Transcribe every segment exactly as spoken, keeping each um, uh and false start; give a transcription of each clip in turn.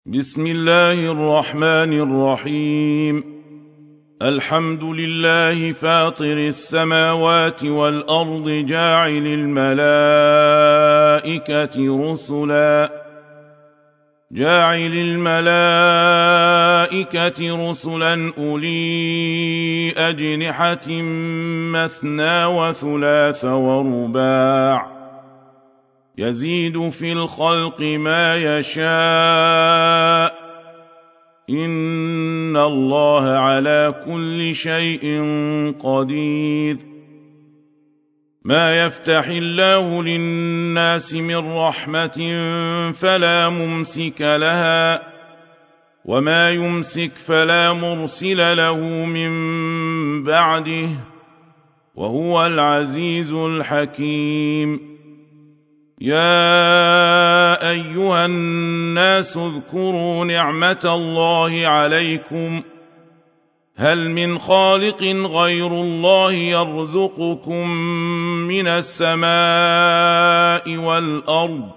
بسم الله الرحمن الرحيم. الحمد لله فاطر السماوات والأرض جاعل الملائكة رسلا جاعل الملائكة رسلا أولي أجنحة مثنى وثلاث ورباع يزيد في الخلق ما يشاء إن الله على كل شيء قدير. ما يفتح الله للناس من رحمة فلا ممسك لها وما يمسك فلا مرسل له من بعده وهو العزيز الحكيم. يا أيها الناس اذكروا نعمة الله عليكم هل من خالق غير الله يرزقكم من السماء والأرض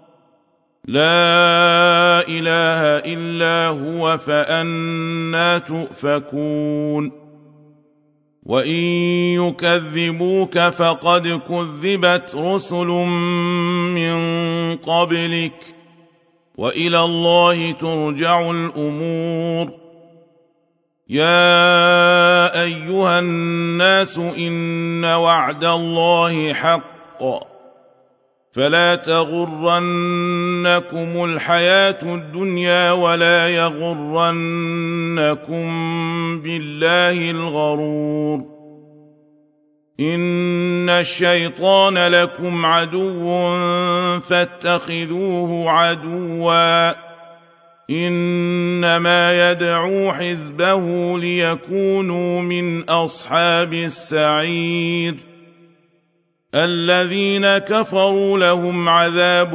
لا إله إلا هو فأنى تؤفكون. وإن يكذبوك فقد كذبت رسل من قبلك وإلى الله ترجع الأمور. يا أيها الناس إن وعد الله حق فلا تغرنكم الحياة الدنيا ولا يغرنكم بالله الغرور. إن الشيطان لكم عدو فاتخذوه عدوا إنما يدعو حزبه ليكونوا من أصحاب السعير. الذين كفروا لهم عذاب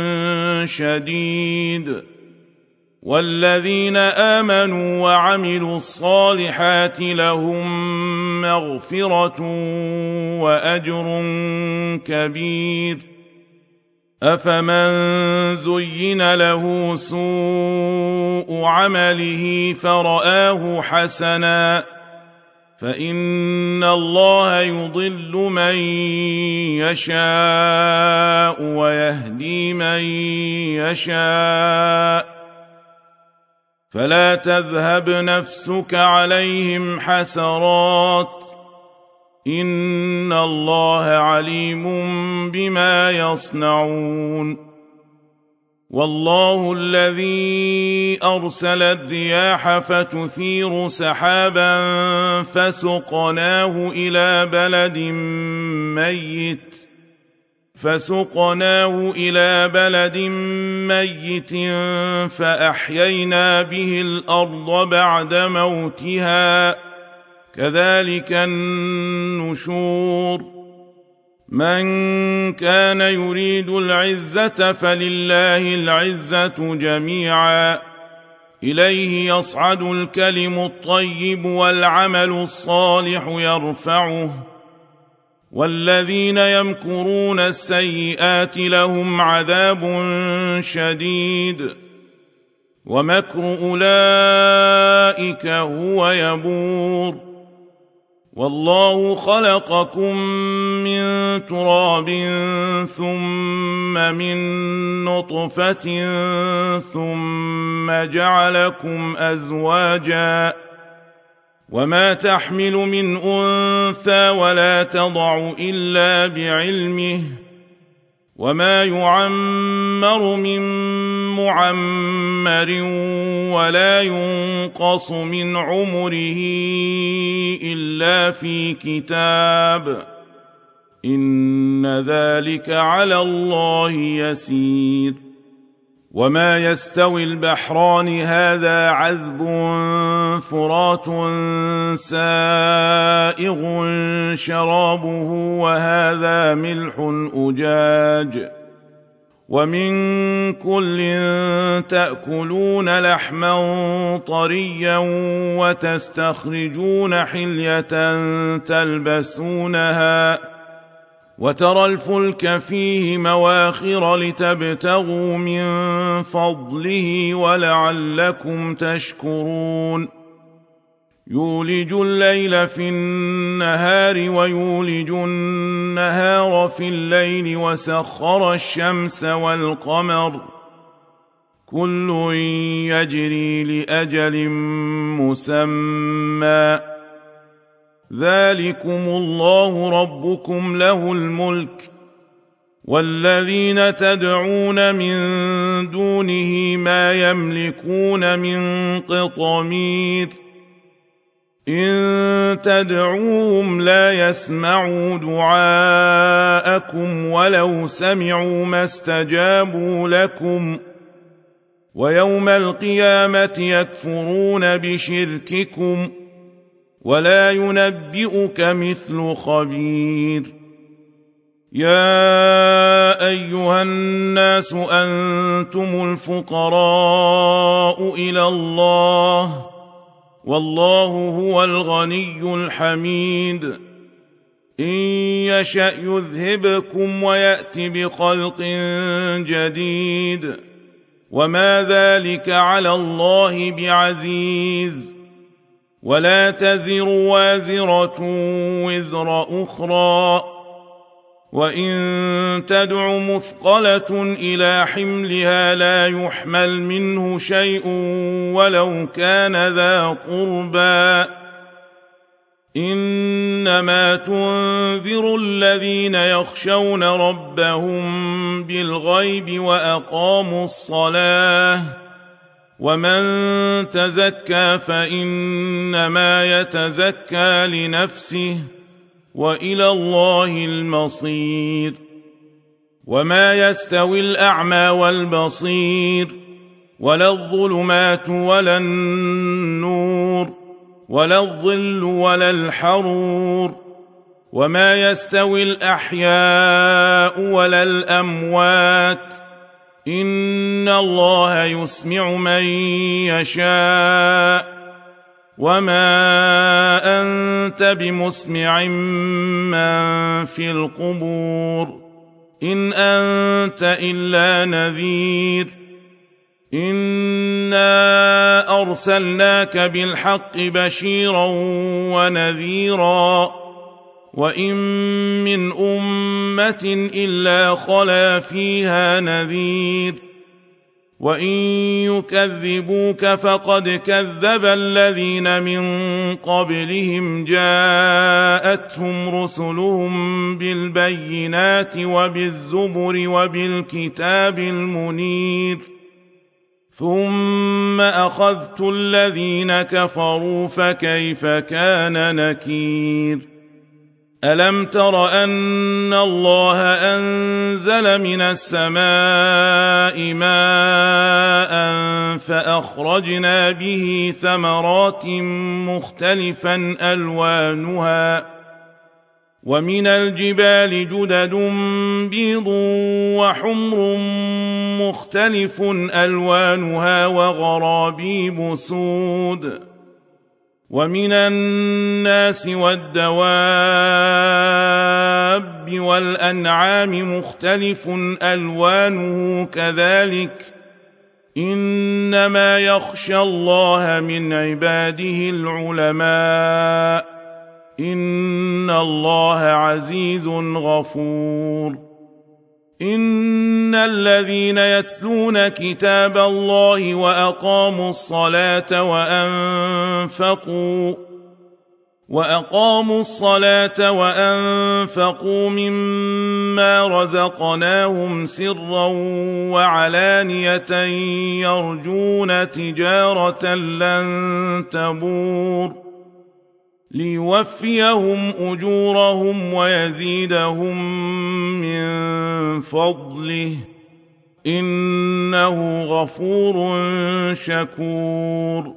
شديد والذين آمنوا وعملوا الصالحات لهم مغفرة وأجر كبير. أفمن زين له سوء عمله فرآه حسنا فإن الله يضل من يشاء ويهدي من يشاء فلا تذهب نفسك عليهم حسرات إن الله عليم بما يصنعون. والله الذي أرسل الرياح فتثير سحابا فسقناه إلى بلد ميت فسقناه إلى بلد ميت فأحيينا به الأرض بعد موتها كذلك النشور. من كان يريد العزة فلله العزة جميعا إليه يصعد الكلم الطيب والعمل الصالح يرفعه والذين يمكرون السيئات لهم عذاب شديد ومكر أولئك هو يبور. والله خلقكم من تراب ثم من نطفة ثم جعلكم أزواجا وما تحمل من أنثى ولا تضع إلا بعلمه وما يعمر من معمر ولا ينقص من عمره إلا في كتاب إن ذلك على الله يسير. وما يستوي البحران هذا عذب فرات سائغ شرابه وهذا ملح أجاج ومن كل تأكلون لحما طريا وتستخرجون حلية تلبسونها وترى الفلك فيه مواخر لتبتغوا من فضله ولعلكم تشكرون يولج الليل في النهار ويولج النهار في الليل وسخر الشمس والقمر كل يجري لأجل مسمى ذلكم الله ربكم له الملك والذين تدعون من دونه ما يملكون من قطمير إن تدعوهم لا يسمعوا دعاءكم ولو سمعوا ما استجابوا لكم ويوم القيامة يكفرون بشرككم ولا ينبئك مثل خبير يا أيها الناس أنتم الفقراء إلى الله والله هو الغني الحميد إن يشأ يذهبكم ويأت بخلق جديد وما ذلك على الله بعزيز ولا تزر وازرة وزر أخرى وإن تدع مثقلة إلى حملها لا يحمل منه شيء ولو كان ذا قربى إنما تنذر الذين يخشون ربهم بالغيب وأقاموا الصلاة ومن تزكى فإنما يتزكى لنفسه وإلى الله المصير وما يستوي الأعمى والبصير ولا الظلمات ولا النور ولا الظل ولا الحرور وما يستوي الأحياء ولا الأموات إن الله يسمع من يشاء وما أنت بمسمع من في القبور إن أنت إلا نذير إنا أرسلناك بالحق بشيرا ونذيرا وإن من أمة إلا خلا فيها نذير وإن يكذبوك فقد كذب الذين من قبلهم جاءتهم رسلهم بالبينات وبالزبر وبالكتاب المنير ثم أخذت الذين كفروا فكيف كان نكير ألم تر أن الله أنزل من السماء ماء فأخرجنا به ثمرات مختلفا ألوانها ومن الجبال جدد بيض وحمر مختلف ألوانها وغرابيب سود ومن الناس والدواب والأنعام مختلف ألوانه كذلك إنما يخشى الله من عباده العلماء إن الله عزيز غفور إن الذين يتلون كتاب الله وأقاموا الصلاة وأنفقوا وأقاموا الصلاة وأنفقوا مما رزقناهم سرا وعلانية يرجون تجارة لن تبور ليوفيهم أجورهم ويزيدهم من فضله إنه غفور شكور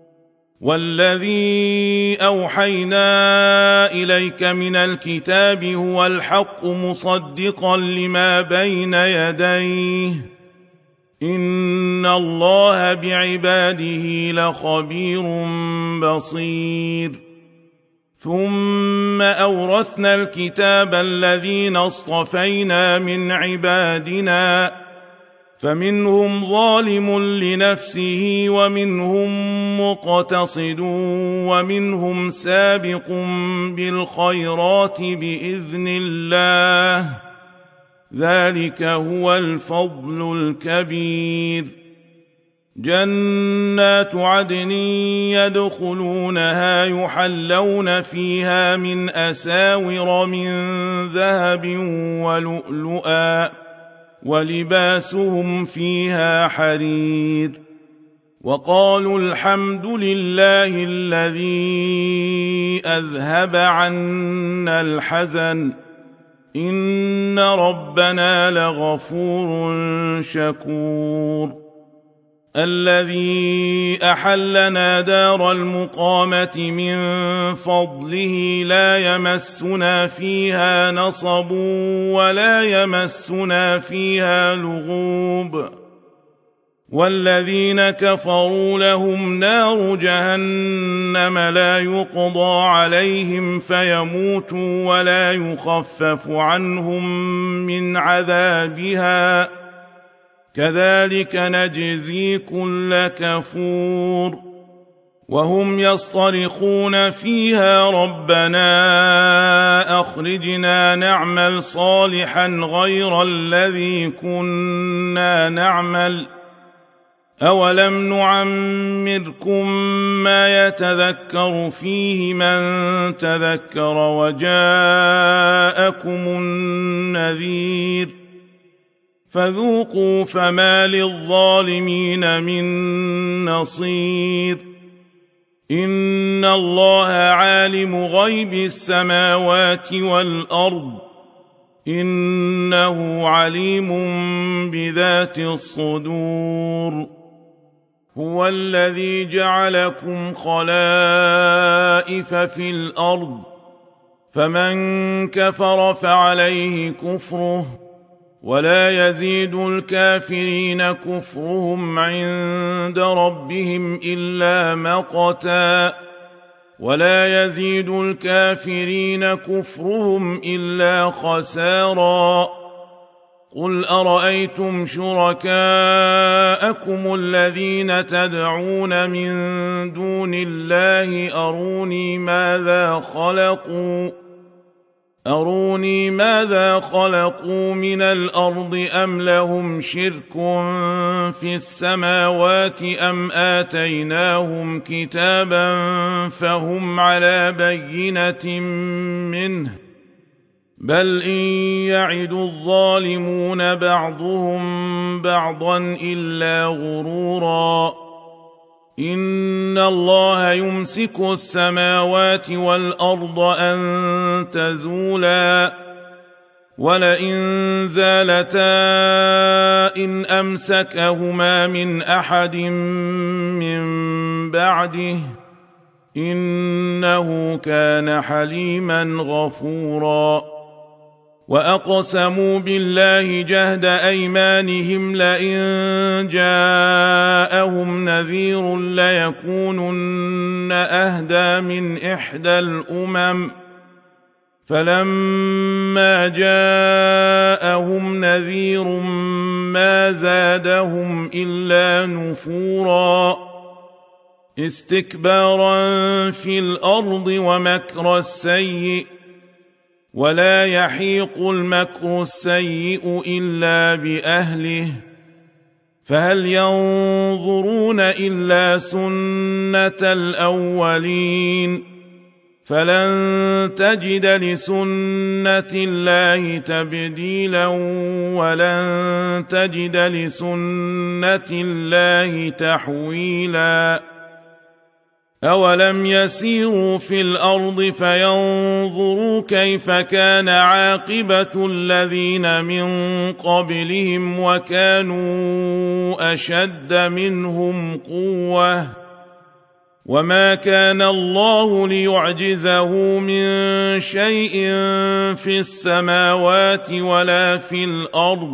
والذي أوحينا إليك من الكتاب هو الحق مصدقا لما بين يديه إن الله بعباده لخبير بصير ثم أورثنا الكتاب الذين اصطفينا من عبادنا فمنهم ظالم لنفسه ومنهم مقتصد ومنهم سابق بالخيرات بإذن الله ذلك هو الفضل الكبير. جنات عدن يدخلونها يحلون فيها من أساور من ذهب ولؤلؤا ولباسهم فيها حرير. وقالوا الحمد لله الذي أذهب عنا الحزن إن ربنا لغفور شكور. الذي أحلنا دار المقامة من فضله لا يمسنا فيها نصب ولا يمسنا فيها لغوب. والذين كفروا لهم نار جهنم لا يقضى عليهم فيموتوا ولا يخفف عنهم من عذابها كذلك نجزي كل كفور. وهم يصطرخون فيها ربنا أخرجنا نعمل صالحا غير الذي كنا نعمل أولم نعمركم ما يتذكر فيه من تذكر وجاءكم النذير فذوقوا فما للظالمين من نصير. إن الله عالم غيب السماوات والأرض إنه عليم بذات الصدور. هو الذي جعلكم خلائف في الأرض فمن كفر فعليه كفره ولا يزيد الكافرين كفرهم عند ربهم إلا مقتا ولا يزيد الكافرين كفرهم إلا خسارا. قل أرأيتم شركاءكم الذين تدعون من دون الله أروني ماذا خلقوا أروني ماذا خلقوا من الأرض أم لهم شرك في السماوات أم آتيناهم كتابا فهم على بينة منه بل إن يعد الظالمون بعضهم بعضا إلا غرورا. إن الله يمسك السماوات والأرض أن تزولا ولئن زالتا إن أمسكهما من أحد من بعده إنه كان حليما غفورا. وأقسموا بالله جهد أيمانهم لئن جاءهم نذير ليكونن أهدى من إحدى الأمم فلما جاءهم نذير ما زادهم إلا نفورا استكبارا في الأرض ومكر السيء ولا يحيق المكر السيء إلا بأهله فهل ينظرون إلا سنة الأولين فلن تجد لسنة الله تبديلا ولن تجد لسنة الله تحويلا. أولم يسيروا في الأرض فينظروا كيف كان عاقبة الذين من قبلهم وكانوا أشد منهم قوة وما كان الله ليعجزه من شيء في السماوات ولا في الأرض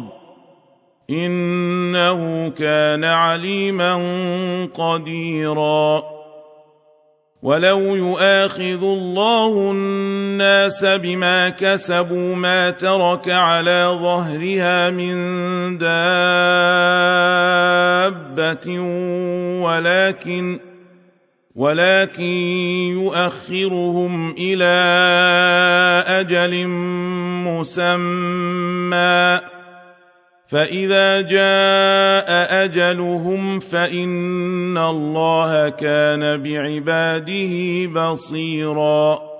إنه كان عليما قديرا. ولو يؤاخذ الله الناس بما كسبوا ما ترك على ظهرها من دابة ولكن ولكن يؤخرهم إلى أجل مسمى فإذا جاء أجلهم فإن الله كان بعباده بصيراً.